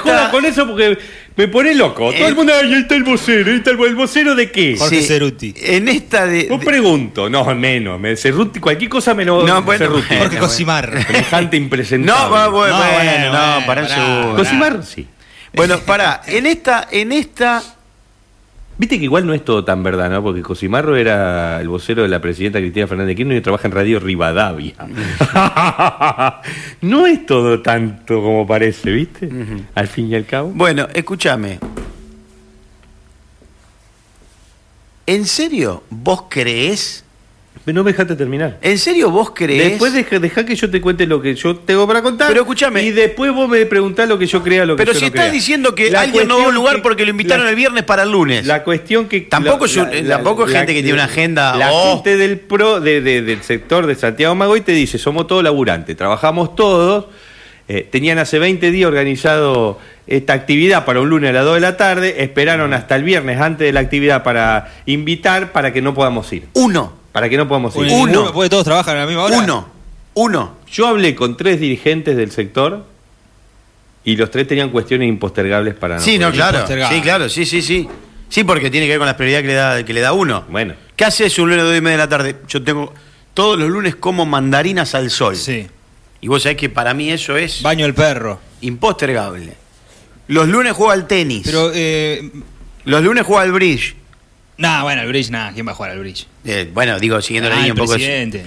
jodas con eso porque me pone loco. Todo el mundo, ahí está el vocero, ahí está el vocero de qué. Jorge Cerruti. En esta no pregunto, no, menos. Cerruti, cualquier cosa menos. No, bueno, Cerruti. Jorge Cosimar. Semejante impresentable. Para un segundo. Cosimar, sí. Bueno, pará, en esta. Viste que igual no es todo tan verdad, ¿no? Porque Cosimarro era el vocero de la presidenta Cristina Fernández de Kirchner y trabaja en Radio Rivadavia. No es todo tanto como parece, ¿viste? Al fin y al cabo. Bueno, escúchame. ¿En serio vos creés? No me dejaste terminar. ¿En serio vos creés? Después dejá que yo te cuente lo que yo tengo para contar. Pero escúchame. Y después vos me preguntás lo que yo crea, lo que Pero yo si no estás crea. diciendo que La alguien no va a un lugar que- porque lo invitaron el viernes para el lunes. La cuestión que... Tampoco es gente que tiene una agenda. La gente del del sector de Santiago Magoy te dice, somos todos laburantes, trabajamos todos, tenían hace 20 días organizado esta actividad para un lunes a las 2 de la tarde, esperaron hasta el viernes antes de la actividad para invitar para que no podamos ir. Para que no podamos ir. Uno. Porque todos trabajan a la misma hora. Uno. Yo hablé con 3 dirigentes del sector y los 3 tenían cuestiones impostergables para no Sí, no, poder ir. claro. Sí, claro, sí. Sí, porque tiene que ver con las prioridades que le da uno. Bueno. ¿Qué haces un lunes a 2:30 de la tarde? Yo tengo... Todos los lunes como mandarinas al sol. Sí. Y vos sabés que para mí eso es... Baño el perro. Impostergable. Los lunes juega al tenis. Pero, los lunes juega al bridge. bueno, el bridge, ¿quién va a jugar al bridge? Bueno, digo, siguiendo la línea un poco... presidente.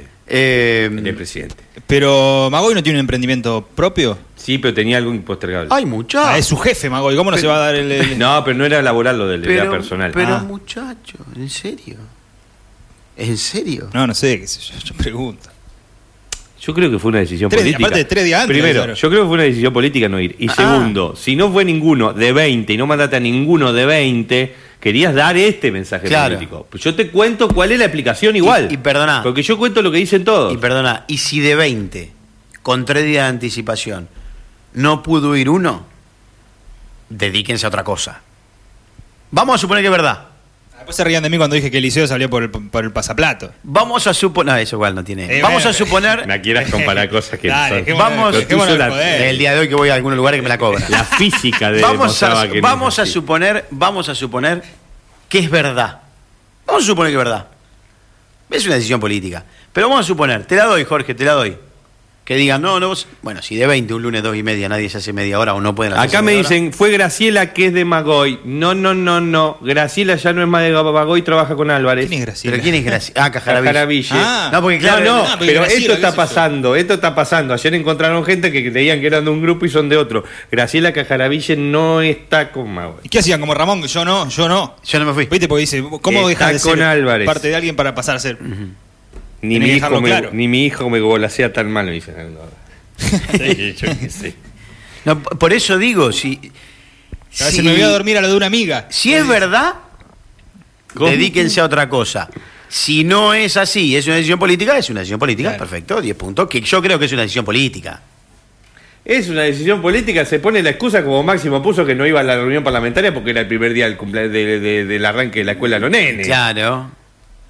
El presidente. Pero Magoy no tiene un emprendimiento propio. Sí, pero tenía algo impostergable. Ay, muchacho. Es su jefe, Magoy. ¿Cómo no se va a dar el... No, pero no era laboral lo de él, era personal. Pero muchacho, ¿en serio? ¿En serio? No sé, qué sé yo pregunto. Yo creo que fue una decisión 3 días, política. aparte de 3 días antes. Primero, claro. yo creo que fue una decisión política no ir. Y segundo, si no fue ninguno de 20 y no mandaste a ninguno de 20, querías dar este mensaje político. Pues yo te cuento cuál es la explicación igual. Y perdoná. Porque yo cuento lo que dicen todos. Y perdona, y si de 20, con 3 días de anticipación, no pudo ir uno, dedíquense a otra cosa. Vamos a suponer que es verdad. Después se rían de mí cuando dije que Eliseo salió por el pasaplato. Vamos a suponer... No, eso igual no tiene... Vamos a suponer... Me quieras comparar cosas que Dale, son. Vamos, el día de hoy que voy a algunos lugares que me la cobran. La física de vamos a suponer que es verdad. Vamos a suponer que es verdad. Es una decisión política. Pero vamos a suponer, te la doy, Jorge, te la doy. Que digan, no, vos... Bueno, si de 20, un lunes 2:30, nadie se hace media hora o no pueden hacer. Acá me dicen, fue Graciela que es de Magoy. No. Graciela ya no es más de Magoy, trabaja con Álvarez. ¿Quién es Graciela? ¿Pero quién es Graciela? Cajaraville. No, porque claro... pero Graciela, esto está ¿qué es pasando, Ayer encontraron gente que creían que eran de un grupo y son de otro. Graciela Cajaraville no está con Magoy. ¿Y qué hacían? Como Ramón, que yo no. Yo no me fui. ¿Viste? Porque dice, ¿cómo Está dejas de con ser Álvarez. parte de alguien para pasar a ser? Ni Tenés mi, que hijo dejarlo me, claro. ni mi hijo me golasea tan mal, me dicen. Sí, yo qué sé. No, por eso digo, si A veces me voy a dormir a lo de una amiga. Si es verdad, ¿Cómo? dedíquense a otra cosa. Si no es así, es una decisión política, claro. Perfecto, 10 puntos, que yo creo que es una decisión política. Es una decisión política, se pone la excusa como Máximo puso que no iba a la reunión parlamentaria porque era el primer día del arranque de la escuela a los nenes. Claro.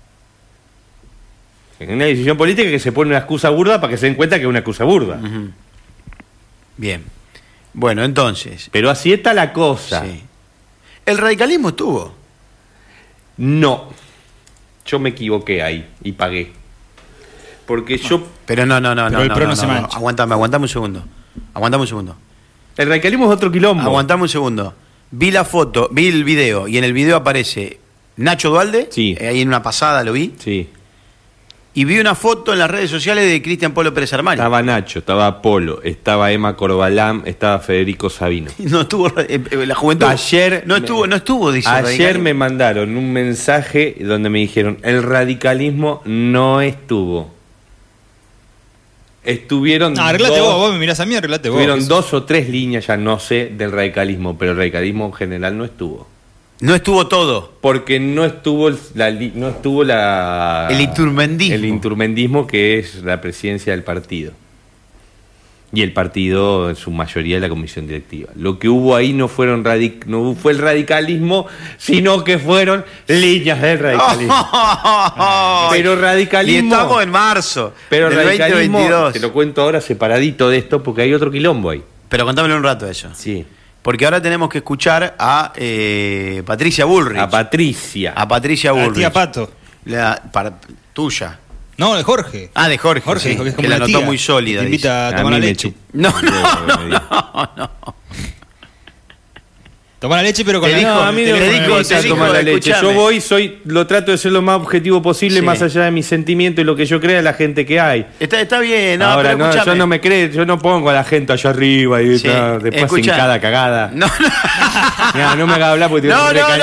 Es una decisión política que se pone una excusa burda para que se den cuenta que es una excusa burda. Bien. Bueno, entonces. Pero así está la cosa. Sí. ¿El radicalismo estuvo? No. Yo me equivoqué ahí y pagué. Porque yo... Pero no. Pero el PRO no se mancha. Aguantame un segundo. El radicalismo es otro quilombo. Aguantame un segundo. Vi la foto, vi el video, y en el video aparece Nacho Dualde. Sí. Ahí en una pasada lo vi. Sí. Y vi una foto en las redes sociales de Cristian Polo Pérez Armani. Estaba Nacho, estaba Polo, estaba Emma Corbalán, estaba Federico Sabino. No estuvo la juventud. Ayer no estuvo, dice. Ayer me mandaron un mensaje donde me dijeron, el radicalismo no estuvo. Estuvieron Arreglate vos me mirás a mí, arreglate vos. Tuvieron 2 o 3 líneas, ya no sé, del radicalismo, pero el radicalismo en general no estuvo. No estuvo todo. Porque no estuvo el inturmendismo. El inturmendismo, que es la presidencia del partido. Y el partido, en su mayoría, de la comisión directiva. Lo que hubo ahí no fue el radicalismo, sino que fueron líneas del radicalismo. Pero radicalismo... Y estamos en marzo. Pero del radicalismo, 2022. te lo cuento ahora separadito de esto, porque hay otro quilombo ahí. Pero contámelo un rato eso. Sí. porque ahora tenemos que escuchar a Patricia Bullrich. A Patricia. A Patricia La Bullrich. tía Pato. Tuya. No, de Jorge. Ah, de Jorge. Jorge sí, dijo que es como que la una notó tía, muy sólida. que te invita a dice. tomar A mí la me leche. No. Tomar la leche, pero con Te la dijo- No, a mí no te me dijo- gusta te dijo, tomar la leche. escuchame. Yo voy, lo trato de ser lo más objetivo posible, Sí. más allá de mis sentimientos y lo que yo crea de la gente que hay. Está bien, no, Ahora, pero no, escuchame. yo no me creo, yo no pongo a la gente allá arriba y Sí, después escucha. sin cada cagada. No. No me hagas hablar porque te No, re caliente.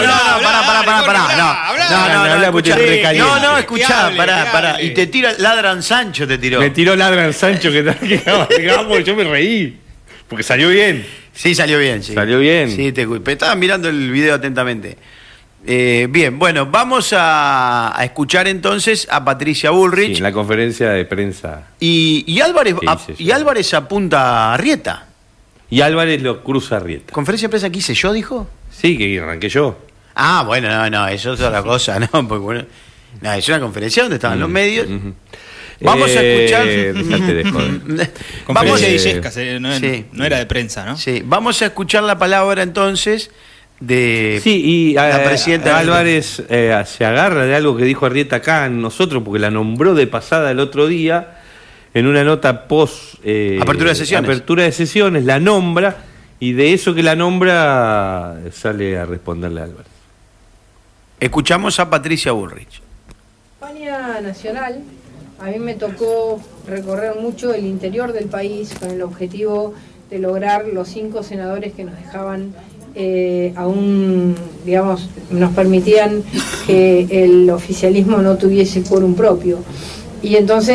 No, porque escuchá. te re caliente. No, escuchá, Que pará. hable. Y te tira, ladran Sancho te tiró. Me tiró ladran Sancho que digamos, yo me reí. Porque salió bien. Sí, salió bien, sí. Salió bien. Sí, estaba mirando el video atentamente. Bien, bueno, vamos a escuchar entonces a Patricia Bullrich. Sí, en la conferencia de prensa. Y Álvarez, ¿Qué hice yo? Álvarez apunta a Arrieta. Y Álvarez lo cruza a Rieta. ¿Conferencia de prensa que hice yo, dijo? Sí, que arranqué yo. Ah, bueno, no, eso es otra cosa, ¿no? Porque bueno, no, es una conferencia donde estaban los medios. Ujú. Vamos a escuchar. Dejate de joder. Vamos Conferencia de Eh, Illescas, sí. no era de prensa, ¿no? Sí, vamos a escuchar la palabra entonces de Sí, y la presidenta Álvarez se agarra de algo que dijo Arrieta acá en nosotros, porque la nombró de pasada el otro día, en una nota post Apertura de sesiones. apertura de sesiones, la nombra, y de eso que la nombra sale a responderle a Álvarez. Escuchamos a Patricia Bullrich. Campaña nacional, a mí me tocó recorrer mucho el interior del país con el objetivo de lograr los 5 senadores que nos dejaban aún, digamos, nos permitían que el oficialismo no tuviese quórum propio. Y entonces